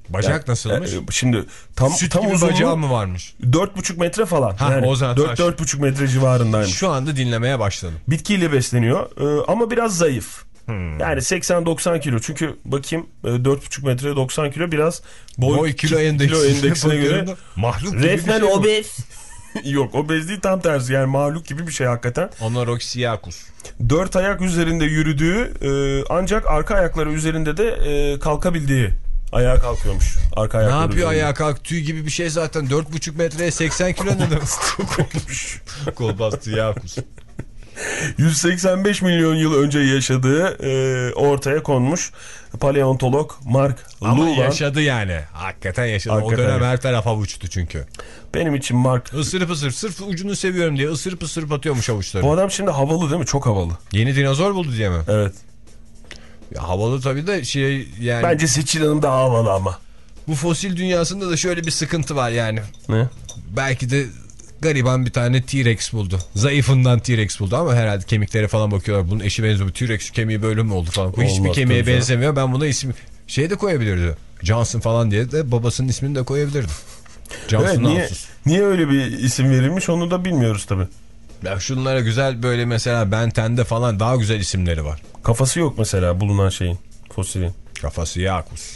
Bacak Yani, nasılmış? e, şimdi tam Süt tam gibi uzunluğu bacağı mı varmış? dört buçuk metre falan. Ha, yani o zaman dört dört buçuk metre civarındaymış. Şu anda dinlemeye başladım. Bitkiyle besleniyor e, ama biraz zayıf. Hmm. Yani seksen doksan kilo. Çünkü bakayım e, dört buçuk metre doksan kilo biraz boy, Boy kilo, endeksi, kilo endeksine göre mahluk gibi resmen bir şey obez. Yok, obez değil, tam tersi, yani mahluk gibi bir şey hakikaten. Anorksiyakus. Dört ayak üzerinde yürüdüğü e, ancak arka ayakları üzerinde de e, kalkabildiği. Ayağa kalkıyormuş. Arka Ne ayakları yapıyor üzerinde. ayağa kalk? Tüy gibi bir şey zaten. dört buçuk metreye seksen kilo ne demek? Olmuş. Kolbastiyakus. yüz seksen beş milyon yıl önce yaşadığı e, ortaya konmuş paleontolog Mark Ama Luvan. yaşadı yani. Hakikaten yaşadı. Hakikaten. O dönem her taraf havuçtu çünkü. Benim için Mark. Isırıp ısırıp sırf ucunu seviyorum diye ısırıp ısırıp atıyormuş havuçları. Bu adam şimdi havalı değil mi? Çok havalı. Yeni dinozor buldu diye mi? Evet. Ya havalı tabii de şey yani. Bence Seçil Hanım daha havalı ama. Bu fosil dünyasında da şöyle bir sıkıntı var yani. Ne? Belki de gariban bir tane T-Rex buldu. Zayıfından T-Rex buldu ama herhalde kemiklere falan bakıyorlar. Bunun eşi benziyor. T-Rex kemiği böyle mi oldu falan. Bu Olmaz, hiçbir kemiğe tabii benzemiyor. Ben buna isim şey de koyabilirdi. Johnson falan diye de babasının ismini de koyabilirdim. Johnson Evet, niye, Alsus. niye öyle bir isim verilmiş onu da bilmiyoruz tabii. Ya şunlara güzel böyle mesela Ben ten'de falan daha güzel isimleri var. Kafası yok mesela bulunan şeyin, fosilin. Kafası Yakus.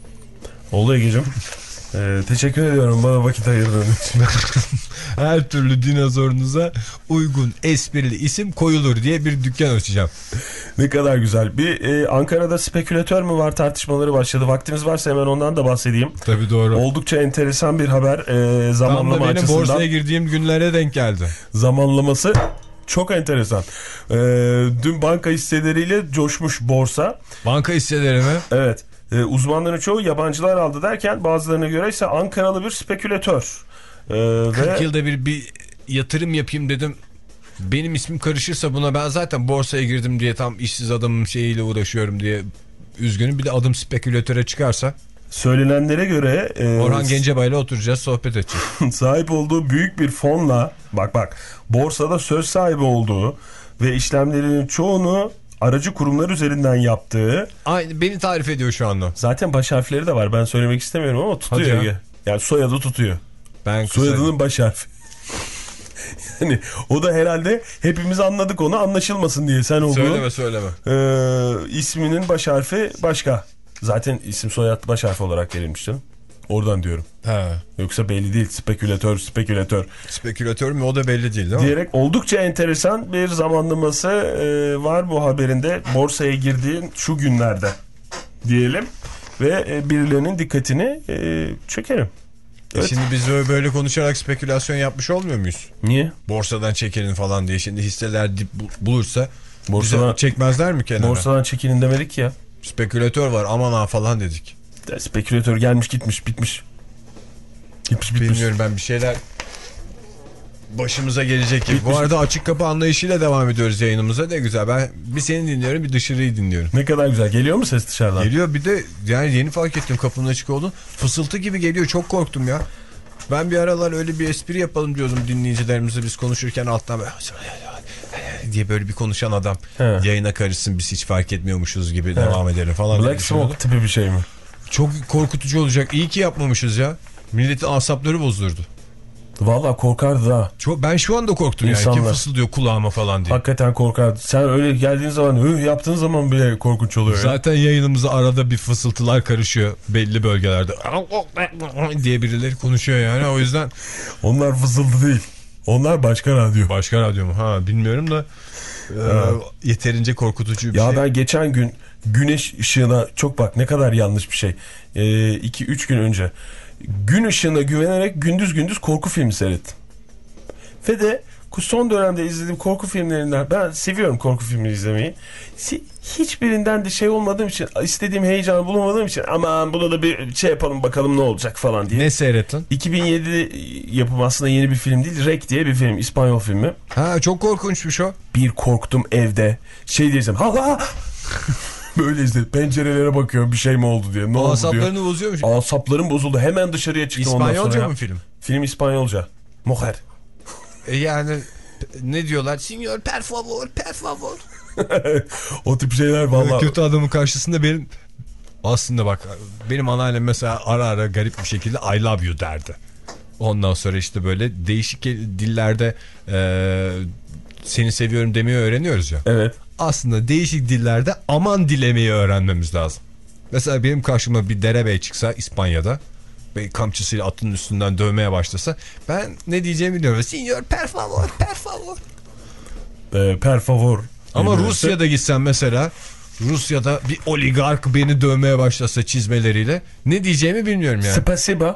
Oldu Ege'cim. Ee, teşekkür ediyorum bana vakit ayırdığın için. Her türlü dinozorunuza uygun esprili isim koyulur diye bir dükkan açacağım. Ne kadar güzel. Bir e, Ankara'da spekülatör mü var tartışmaları başladı. Vaktiniz varsa hemen ondan da bahsedeyim. Tabii doğru. Oldukça enteresan bir haber e, zamanlama Tam da benim açısından. borsaya girdiğim günlere denk geldi. Zamanlaması çok enteresan. E, dün banka hisseleriyle coşmuş borsa. Banka hisseleri mi? Evet. E, uzmanların çoğu yabancılar aldı derken bazılarına göre ise Ankaralı bir spekülatör. E, kırk ve... yılda bir, bir yatırım yapayım dedim. Benim ismim karışırsa buna ben zaten borsaya girdim diye tam işsiz adamın şeyiyle uğraşıyorum diye üzgünüm. Bir de adım spekülatöre çıkarsa. Söylenenlere göre e, Orhan Gencebay'la oturacağız, sohbet edeceğiz. sahip olduğu büyük bir fonla bak bak borsada söz sahibi olduğu ve işlemlerinin çoğunu aracı kurumlar üzerinden yaptığı. Aynı beni tarif ediyor şu anda. Zaten baş harfleri de var, ben söylemek istemiyorum ama tutuyor. Hadi Ya. Yani soyadı tutuyor. Ben Soyadının baş harfi. Yani o da herhalde hepimiz anladık onu, anlaşılmasın diye sen olduğu. Söyleme söyleme. E, isminin baş harfi başka. Zaten isim soyad baş harfi olarak verilmiş canım. Oradan diyorum. He. Yoksa belli değil. Spekülatör, spekülatör. Spekülatör mü o da belli değil değil mi? Diyerek oldukça enteresan bir zamanlaması e, var bu haberinde. Borsaya girdiğin şu günlerde diyelim. Ve e, birilerinin dikkatini e, çekerim. Evet. E şimdi biz böyle, böyle konuşarak spekülasyon yapmış olmuyor muyuz? Niye? Borsadan çekelim falan diye. Şimdi hisseler dip bulursa Borsadan, bize çekmezler mi kenara? borsadan çekilin demedik ya. Spekülatör var aman ha falan dedik. Spekülatör gelmiş gitmiş bitmiş. Gitmiş bitmiş. Bilmiyorum, ben bir şeyler başımıza gelecek gibi. Bu arada açık kapı anlayışıyla devam ediyoruz yayınımıza. Ne güzel. Ben bir seni dinliyorum, bir dışarıyı dinliyorum. Ne kadar güzel. Geliyor mu ses dışarıdan? Geliyor, bir de yani yeni fark ettim kapının açık olduğunu. Fısıltı gibi geliyor. Çok korktum ya. Ben bir aralar öyle bir espri yapalım diyordum dinleyicilerimize, biz konuşurken alttan böyle diye böyle bir konuşan adam He. yayına karışsın, biz hiç fark etmiyormuşuz gibi He. devam edelim falan. Black Smoke tipi bir şey mi? Çok korkutucu olacak. İyi ki yapmamışız ya. Milletin asapları bozdurdu. Valla korkardı ha. Çok, ben şu anda korktum İnsanlar. yani. Kim fısıldıyor kulağıma falan diye. Hakikaten korkardı. Sen öyle geldiğin zaman, hıh yaptığın zaman bile korkunç oluyor. Zaten yayınımıza arada bir fısıltılar karışıyor belli bölgelerde. diye birileri konuşuyor yani, o yüzden. Onlar fısıltı değil. Onlar başka radyo. Başka radyo mu? Ha bilmiyorum da e, yeterince korkutucu bir ya şey. Ya ben geçen gün güneş ışığına çok, bak ne kadar yanlış bir şey. iki üç gün önce gün ışığına güvenerek gündüz gündüz korku filmi seyrettim. Ve de son dönemde izlediğim korku filmlerinden, ben seviyorum korku filmi izlemeyi. Hiçbirinden de şey olmadığım için, istediğim heyecanı bulamadığım için, aman buna da bir şey yapalım bakalım ne olacak falan diye. Ne seyrettin? iki bin yedi yapımı, aslında yeni bir film değil. Rek diye bir film, İspanyol filmi. Ha çok korkunçmuş o. Bir korktum evde. Şey diyeceğim. Ha ha. Böyle izledim. Pencerelere bakıyorum bir şey mi oldu diye. Ne oldu asaplarını diyor. bozuyormuş. Asaplarım bozuldu. Hemen dışarıya çıktım. İspanyolca mı film? Film İspanyolca. Mujer. E yani ne diyorlar? Señor per favor, per favor. O tip şeyler vallahi. Kötü adamın karşısında benim Aslında bak benim anneannem mesela ara ara garip bir şekilde I love you derdi. Ondan sonra işte böyle değişik dillerde e, seni seviyorum demeyi öğreniyoruz ya. Evet. Aslında değişik dillerde aman dilemeyi öğrenmemiz lazım. Mesela benim karşıma bir derebey çıksa İspanya'da ve kamçısıyla atının üstünden dövmeye başlasa ben ne diyeceğimi biliyorum. Signor per favor, per favor. E, per favor. Ama Rusya'da gitsen mesela, Rusya'da bir oligark beni dövmeye başlasa çizmeleriyle ne diyeceğimi bilmiyorum yani. Spasiba.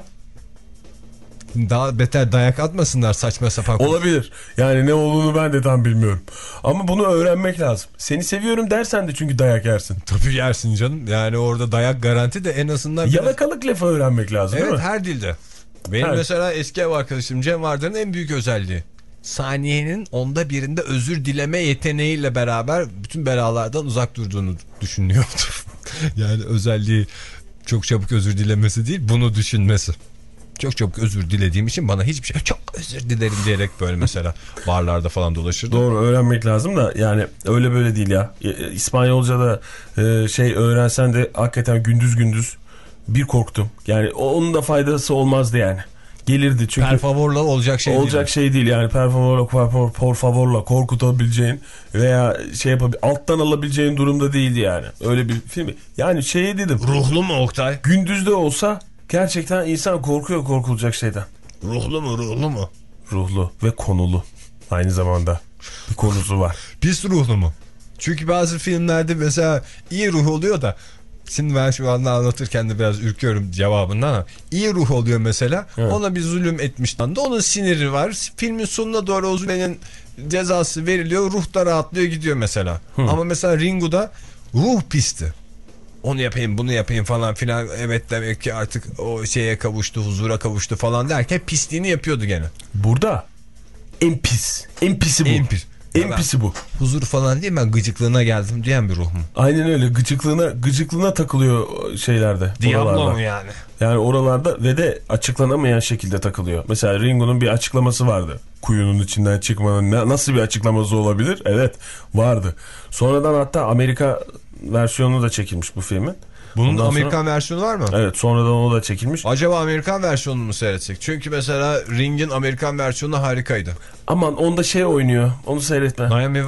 Daha beter dayak atmasınlar saçma sapan. Olabilir. Yani ne olduğunu ben de tam bilmiyorum. Ama bunu öğrenmek lazım. Seni seviyorum dersen de çünkü dayak yersin. Tabii yersin canım. Yani orada dayak garanti de en azından. Yalakalık biraz... lafı öğrenmek lazım, evet, değil mi? her dilde. Benim her... mesela eski ev arkadaşım Cem Vardır'ın en büyük özelliği. Saniyenin onda birinde özür dileme yeteneğiyle beraber bütün belalardan uzak durduğunu düşünüyordu. Yani özelliği çok çabuk özür dilemesi değil, bunu düşünmesi. Çok çabuk özür dilediğim için bana hiçbir şey çok özür dilerim diyerek böyle mesela barlarda falan dolaşırdı. Doğru, öğrenmek lazım da yani öyle böyle değil ya. İspanyolca'da şey öğrensen de hakikaten gündüz gündüz bir korktum. Yani onun da faydası olmazdı yani. Gelirdi çünkü. Per favorla olacak şey olacak değil. Olacak şey değil yani per favorla, por, por favorla korkutabileceğin veya şey yapabil alttan alabileceğin durumda değildi yani. Öyle bir film. Yani şey dedim. Ruhlu mu Oktay? Gündüzde olsa gerçekten insan korkuyor korkulacak şeyden. Ruhlu mu ruhlu mu? Ruhlu ve konulu. Aynı zamanda bir konusu var. Pis ruhlu mu? Çünkü bazı filmlerde mesela iyi ruh oluyor da, şimdi ben şu anda anlatırken de biraz ürküyorum cevabından ama iyi ruh oluyor mesela. Evet. Ona bir zulüm etmiş de onun siniri var. Filmin sonuna doğru o zulmenin cezası veriliyor. Ruh da rahatlıyor gidiyor mesela. Hı. Ama mesela Ringo'da ruh pisti. Onu yapayım bunu yapayım falan filan. Evet demek ki artık o şeye kavuştu, huzura kavuştu falan derken pisliğini yapıyordu gene. Burada en pis. En pisi bu. En pis. En pisi bu. Huzur falan değil, ben gıcıklığına geldim diyen bir ruh mu? Aynen öyle, gıcıklığına gıcıklığına takılıyor şeylerde. Diablo mu yani? Yani oralarda ve de açıklanamayan şekilde takılıyor. Mesela Ringo'nun bir açıklaması vardı. Kuyunun içinden çıkmanın nasıl bir açıklaması olabilir? Evet, vardı. Sonradan hatta Amerika versiyonu da çekilmiş bu filmin. Bunun Ondan Amerikan sonra... versiyonu var mı? Evet, sonradan o da çekilmiş. Acaba Amerikan versiyonunu mu seyretsek? Çünkü mesela Ring'in Amerikan versiyonu harikaydı. Aman onda şey oynuyor. Onu seyretme. Miami...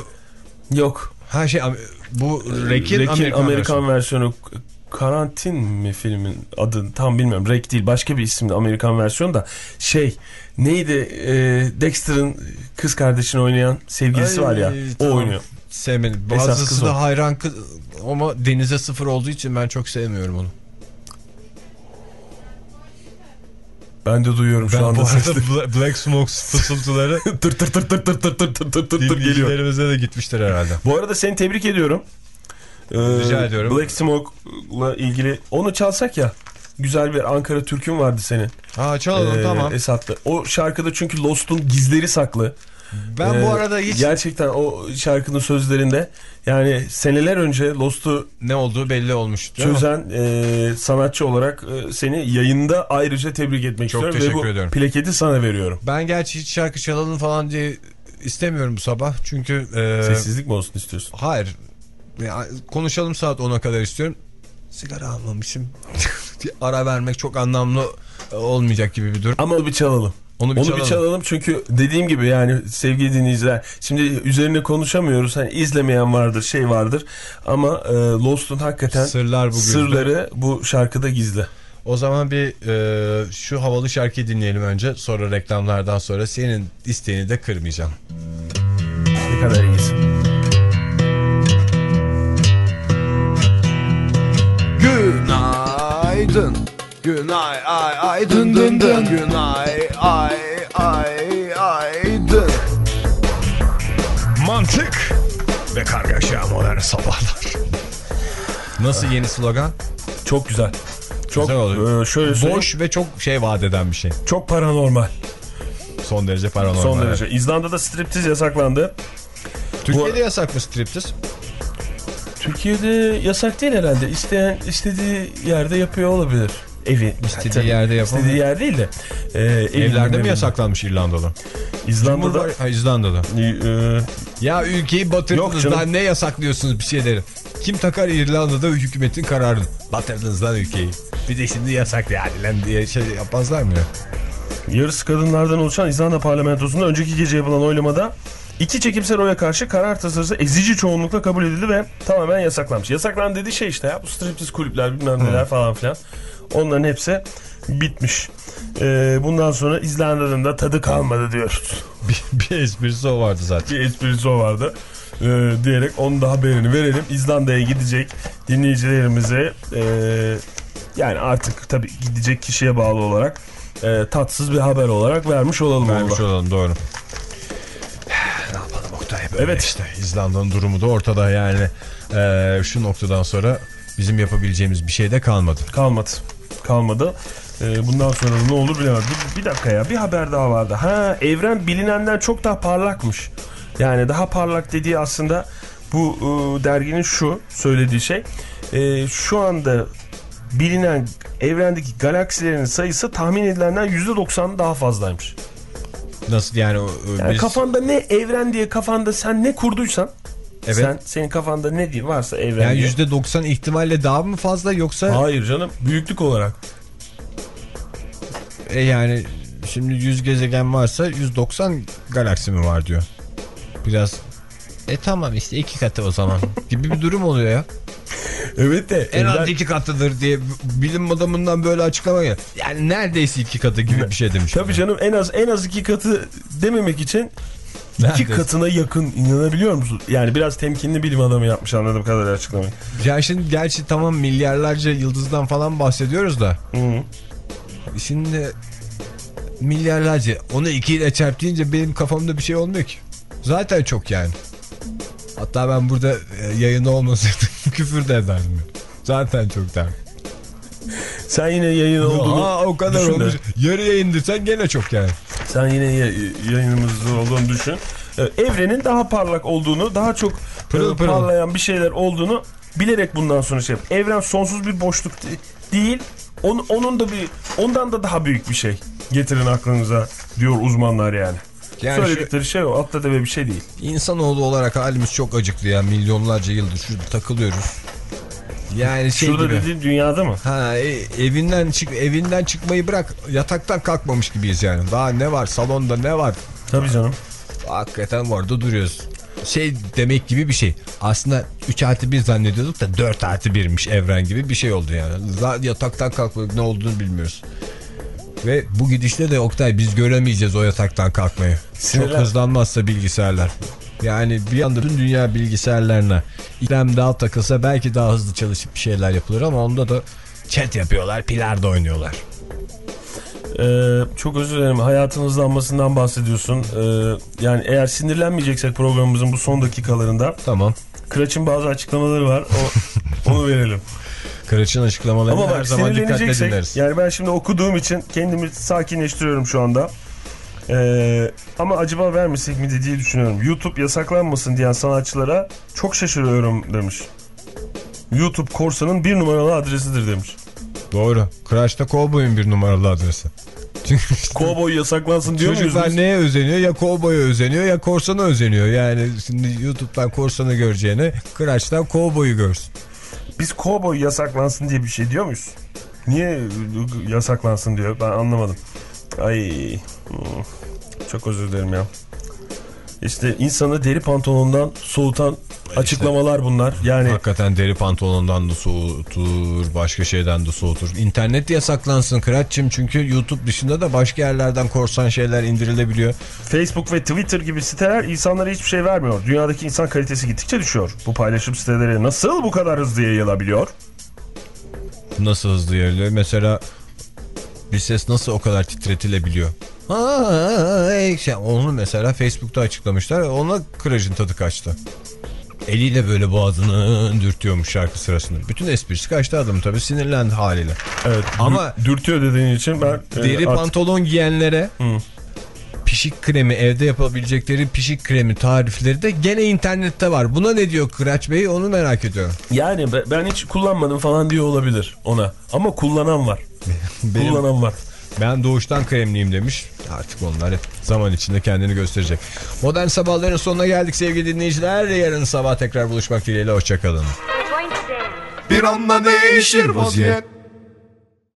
Yok. Ha şey bu Rek'in Amerikan, Amerikan versiyonu. versiyonu. Karantin mi filmin adı tam bilmiyorum. Rek değil, başka bir isimli Amerikan versiyonu da şey neydi, e, Dexter'ın kız kardeşini oynayan sevgilisi Ay, var ya tamam. O oynuyor. Sevmedim. Bazısı da hayran kız ama denize sıfır olduğu için ben çok sevmiyorum onu. Ben de duyuyorum ben şu anda. Bu arada Black Smoke fısıltıları tır tır tır tır tır tır tır tır tır tır geliyor. Dinleyicilerimize de gitmiştir herhalde. Bu arada seni tebrik ediyorum. Ee, Rica ediyorum. Black Smoke'la ilgili onu çalsak ya. Güzel bir Ankara türkün vardı senin. Ha çalalım ee, tamam. Esat'ta. O şarkıda çünkü Lost'un gizleri saklı. Ben ee, bu arada hiç... Gerçekten o şarkının sözlerinde yani seneler önce Lost'u ne olduğu belli olmuş. Çözen e, sanatçı olarak e, seni yayında ayrıca tebrik etmek Çok istiyorum. Çok teşekkür ve bu ediyorum. plaketi sana veriyorum. Ben gerçi hiç şarkı çalalım falan diye istemiyorum bu sabah. Çünkü... E... Sessizlik mi olsun istiyorsun? Hayır. Konuşalım saat ona kadar istiyorum. Sigara almamışım. Ara vermek çok anlamlı olmayacak gibi bir durum. Ama bir çalalım. Onu bir, Onu çalalım. bir çalalım çünkü dediğim gibi yani sevgili dinleyiciler şimdi üzerine konuşamıyoruz. Hani izlemeyen vardır, şey vardır ama e, Lost'un hakikaten Sırlar bu sırları bu şarkıda gizli. O zaman bir e, şu havalı şarkıyı dinleyelim önce, sonra reklamlardan sonra senin isteğini de kırmayacağım. Ne kadar iyisin. Günaydın. Günay ay ay dın dın dın. Günay ay ay ay dın. Mantık ve kargaşa modern sabahlar. Nasıl yeni slogan? Çok güzel. Çok güzel oluyor. E, şöyle boş ve çok şey vaat eden bir şey. Çok paranormal. Son derece paranormal. Son derece. İzlanda'da striptiz yasaklandı. Türkiye'de Bu... yasak mı striptiz? Türkiye'de yasak değil herhalde. İsteyen istediği yerde yapıyor olabilir. Evi İstediği tabii, yerde yapamıyor. İstediği yer değil de. E, Evlerde mi yasaklanmış İrlanda'da? İzlanda'da. Cumhurbaş- ha, İzlanda'da. E, Ya ülkeyi batırdınız lan, ne yasaklıyorsunuz bir şeyleri? Kim takar İrlanda'da hükümetin kararını? Batırdınız lan ülkeyi. Bir de şimdi yasak yani lan diye şey yapmazlar mı ya? Yarısı kadınlardan oluşan İzlanda parlamentosunda önceki gece yapılan oylamada iki çekimsel oya karşı karar tasarısı ezici çoğunlukla kabul edildi ve tamamen yasaklanmış. Yasaklan dediği şey işte ya, bu striptiz kulüpler bilmem neler falan filan. Onların hepsi bitmiş. Ee, bundan sonra İzlanda'nın da tadı kalmadı diyoruz. Bir, bir esprisi o vardı zaten. Bir esprisi o vardı. Ee, diyerek onun da haberini verelim. İzlanda'ya gidecek dinleyicilerimize e, yani artık tabii gidecek kişiye bağlı olarak e, tatsız bir haber olarak vermiş olalım. Vermiş olalım, doğru. Ne yapalım Oktay, böyle evet işte İzlanda'nın durumu da ortada yani. Ee, şu noktadan sonra bizim yapabileceğimiz bir şey de kalmadı. Kalmadı. Kalmadı. Ee, bundan sonra ne olur bilemem. Bir, bir dakika ya, bir haber daha vardı. Ha, evren bilinenden çok daha parlakmış. Yani daha parlak dediği aslında bu e, derginin şu söylediği şey. E, şu anda bilinen evrendeki galaksilerin sayısı tahmin edilenden yüzde doksan daha fazlaymış. Nasıl yani? O, Yani biz... kafanda ne evren diye kafanda sen ne kurduysan, evet. sen senin kafanda ne diye varsa evren yani diye. yüzde doksan ihtimalle daha mı fazla yoksa? Hayır canım, büyüklük olarak. E yani şimdi yüz gezegen varsa yüz doksan galaksi mi var diyor. Biraz e tamam işte iki katı o zaman gibi bir durum oluyor ya. Evet de En evren... az iki katıdır diye bilim adamından böyle açıklama geliyor. Yani neredeyse iki katı gibi bir şey demiş. Tabii canım, en az en az iki katı dememek için neredeyse. iki katına yakın, inanabiliyor musun? Yani biraz temkinli bilim adamı yapmış anladığım kadarıyla açıklamayı. Ya şimdi gerçi tamam milyarlarca yıldızdan falan bahsediyoruz da. Hı -hı. Şimdi milyarlarca, onu iki ile çarp deyince benim kafamda bir şey olmuyor ki. Zaten çok yani. Hatta ben burada yayında olmasaydım küfür de ederdim. Zaten çok derdim. Sen yine yayın olduğunu Aa, o kadar düşün olmuş. de. Yarı yayındırsan gene çok yani. Sen yine yayınımızda olduğunu düşün. Evrenin daha parlak olduğunu, daha çok pırıl pırıl parlayan bir şeyler olduğunu bilerek bundan sonra şey yap. Evren sonsuz bir boşluk değil. Onun, onun da bir, ondan da daha büyük bir şey. Getirin aklınıza diyor uzmanlar yani. Yani söyledikleri şu, şey o, atla deve bir şey değil. İnsanoğlu olarak halimiz çok acıklı ya, milyonlarca yıldır şurada takılıyoruz. Yani şey şurada gibi. dediğin dünyada mı? Ha, evinden çık evinden çıkmayı bırak, yataktan kalkmamış gibiyiz yani. Daha ne var salonda, ne var? Tabii canım. Hakikaten orada duruyoruz. Şey demek gibi bir şey. Aslında üç artı bir zannediyorduk da dört artı birmiş evren gibi bir şey oldu yani. Yataktan kalkmak ne olduğunu bilmiyoruz. Ve bu gidişle de Oktay biz göremeyeceğiz o yataktan kalkmayı. Sinirler. Çok hızlanmazsa bilgisayarlar. Yani bir anda tüm dünya bilgisayarlarına İklem daha takılsa belki daha hızlı çalışıp bir şeyler yapılır ama onda da chat yapıyorlar, pilarda oynuyorlar. Ee, çok özür dilerim, hayatın hızlanmasından bahsediyorsun. Ee, yani eğer sinirlenmeyeceksek programımızın bu son dakikalarında. Tamam. Kıraç'ın bazı açıklamaları var. O, onu verelim. Kıraç'ın açıklamalarını ama her bak, zaman dikkatle dinleriz. Yani ben şimdi okuduğum için kendimi sakinleştiriyorum şu anda. Ee, ama acaba vermesek mi diye düşünüyorum. YouTube yasaklanmasın diyen sanatçılara çok şaşırıyorum demiş. YouTube korsanın bir numaralı adresidir demiş. Doğru. Kıraç'ta Cowboy'un bir numaralı adresi. Cowboy yasaklansın diyor muyuz? Çocuklar neye özeniyor? Ya Cowboy'a özeniyor ya korsana özeniyor. Yani şimdi YouTube'dan korsanı göreceğine Kıraç'tan Cowboy'u görsün. Biz Cowboy yasaklansın diye bir şey diyor muyuz? Niye yasaklansın diyor, ben anlamadım. Ay, çok özür dilerim ya. İşte insanı deri pantolonundan soğutan açıklamalar bunlar. Yani hakikaten deri pantolondan da soğutur, başka şeyden de soğutur. İnternet yasaklansın Kıraç'cığım, çünkü YouTube dışında da başka yerlerden korsan şeyler indirilebiliyor. Facebook ve Twitter gibi siteler insanlara hiçbir şey vermiyor. Dünyadaki insan kalitesi gittikçe düşüyor. Bu paylaşım siteleri nasıl bu kadar hızlı yayılabiliyor? Nasıl hızlı yayılıyor? Mesela bir ses nasıl o kadar titretilebiliyor? Ha, onu mesela Facebook'ta açıklamışlar. Ona Kıraç'ın tadı kaçtı. Eliyle böyle boğazını dürtüyormuş şarkı sırasında. Bütün esprisi kaçtı adam tabii, sinirlendi haliyle. Evet. Ama dürtüyor dediğin için ben deri e, pantolon giyenlere Hı. pişik kremi, evde yapabilecekleri pişik kremi tarifleri de gene internette var. Buna ne diyor Kıraç Bey, onu merak ediyorum. Yani ben hiç kullanmadım falan diyor olabilir ona. Ama kullanan var. Benim, kullanan var. Ben doğuştan kremliyim demiş. Artık onlar hep zaman içinde kendini gösterecek. Modern Sabahların sonuna geldik sevgili dinleyiciler. Yarın sabah tekrar buluşmak dileğiyle. Hoşçakalın. Bir anda değişir vaziyet.